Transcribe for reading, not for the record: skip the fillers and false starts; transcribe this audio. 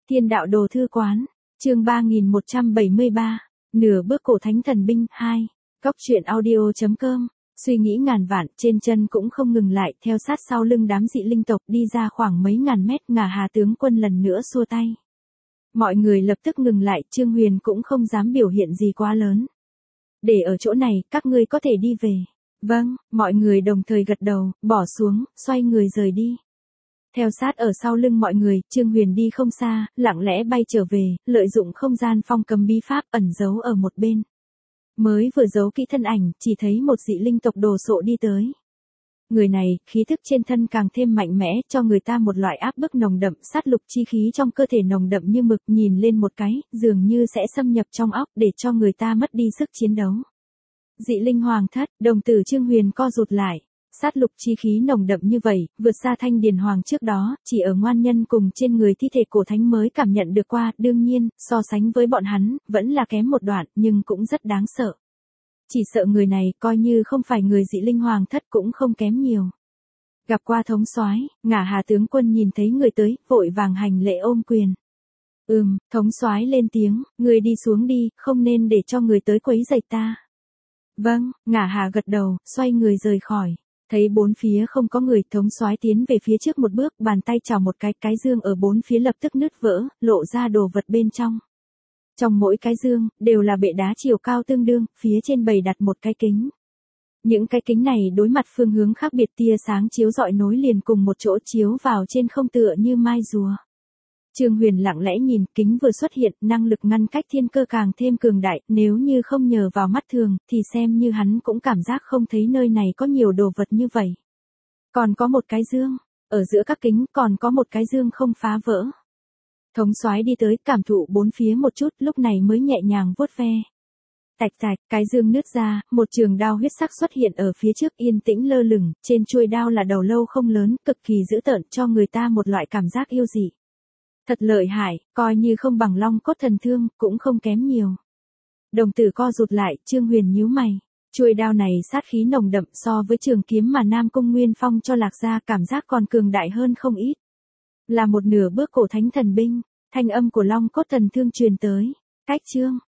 Thiên đạo đồ thư quán, chương 3173, nửa bước cổ thánh thần binh 2, góc truyện audio.com, suy nghĩ ngàn vạn, trên chân cũng không ngừng lại, theo sát sau lưng đám dị linh tộc đi ra khoảng mấy ngàn mét, Ngả Hà tướng quân lần nữa xua tay. Mọi người lập tức ngừng lại, Trương Huyền cũng không dám biểu hiện gì quá lớn. Để ở chỗ này, các ngươi có thể đi về. Vâng, mọi người đồng thời gật đầu, bỏ xuống, xoay người rời đi. Theo sát ở sau lưng mọi người, Trương Huyền đi không xa, lặng lẽ bay trở về, lợi dụng không gian phong cầm bí pháp ẩn giấu ở một bên. Mới vừa giấu kỹ thân ảnh, chỉ thấy một dị linh tộc đồ sộ đi tới. Người này, khí thức trên thân càng thêm mạnh mẽ, cho người ta một loại áp bức nồng đậm, sát lục chi khí trong cơ thể nồng đậm như mực, nhìn lên một cái, dường như sẽ xâm nhập trong óc để cho người ta mất đi sức chiến đấu. Dị linh hoàng thất, đồng tử Trương Huyền co rụt lại. Sát lục chi khí nồng đậm như vậy, vượt xa Thanh Điền Hoàng trước đó, chỉ ở ngoan nhân cùng trên người thi thể cổ thánh mới cảm nhận được qua, đương nhiên, so sánh với bọn hắn, vẫn là kém một đoạn, nhưng cũng rất đáng sợ. Chỉ sợ người này, coi như không phải người dị linh hoàng thất cũng không kém nhiều. Gặp qua thống soái, Ngả Hà tướng quân nhìn thấy người tới, vội vàng hành lễ ôm quyền. Thống soái lên tiếng, người đi xuống đi, không nên để cho người tới quấy rầy ta. Vâng, Ngả Hà gật đầu, xoay người rời khỏi. Thấy bốn phía không có người, thống soái tiến về phía trước một bước, bàn tay chào một cái dương ở bốn phía lập tức nứt vỡ, lộ ra đồ vật bên trong. Trong mỗi cái dương, đều là bệ đá chiều cao tương đương, phía trên bày đặt một cái kính. Những cái kính này đối mặt phương hướng khác biệt, tia sáng chiếu rọi nối liền cùng một chỗ chiếu vào trên không tựa như mai rùa. Trương Huyền lặng lẽ nhìn, kính vừa xuất hiện, năng lực ngăn cách thiên cơ càng thêm cường đại, nếu như không nhờ vào mắt thường, thì xem như hắn cũng cảm giác không thấy nơi này có nhiều đồ vật như vậy. Còn có một cái dương, ở giữa các kính còn có một cái dương không phá vỡ. Thống soái đi tới, cảm thụ bốn phía một chút, lúc này mới nhẹ nhàng vuốt ve. Tạch tạch, cái dương nứt ra, một trường đao huyết sắc xuất hiện ở phía trước, yên tĩnh lơ lửng, trên chuôi đao là đầu lâu không lớn, cực kỳ dữ tợn, cho người ta một loại cảm giác yêu dị. Thật lợi hại, coi như không bằng long cốt thần thương, cũng không kém nhiều. Đồng tử co rụt lại, Trương Huyền nhíu mày. Chuôi đao này sát khí nồng đậm, so với trường kiếm mà Nam Cung Nguyên Phong cho Lạc Gia cảm giác còn cường đại hơn không ít. Là một nửa bước cổ thánh thần binh, thanh âm của long cốt thần thương truyền tới. Cách chương,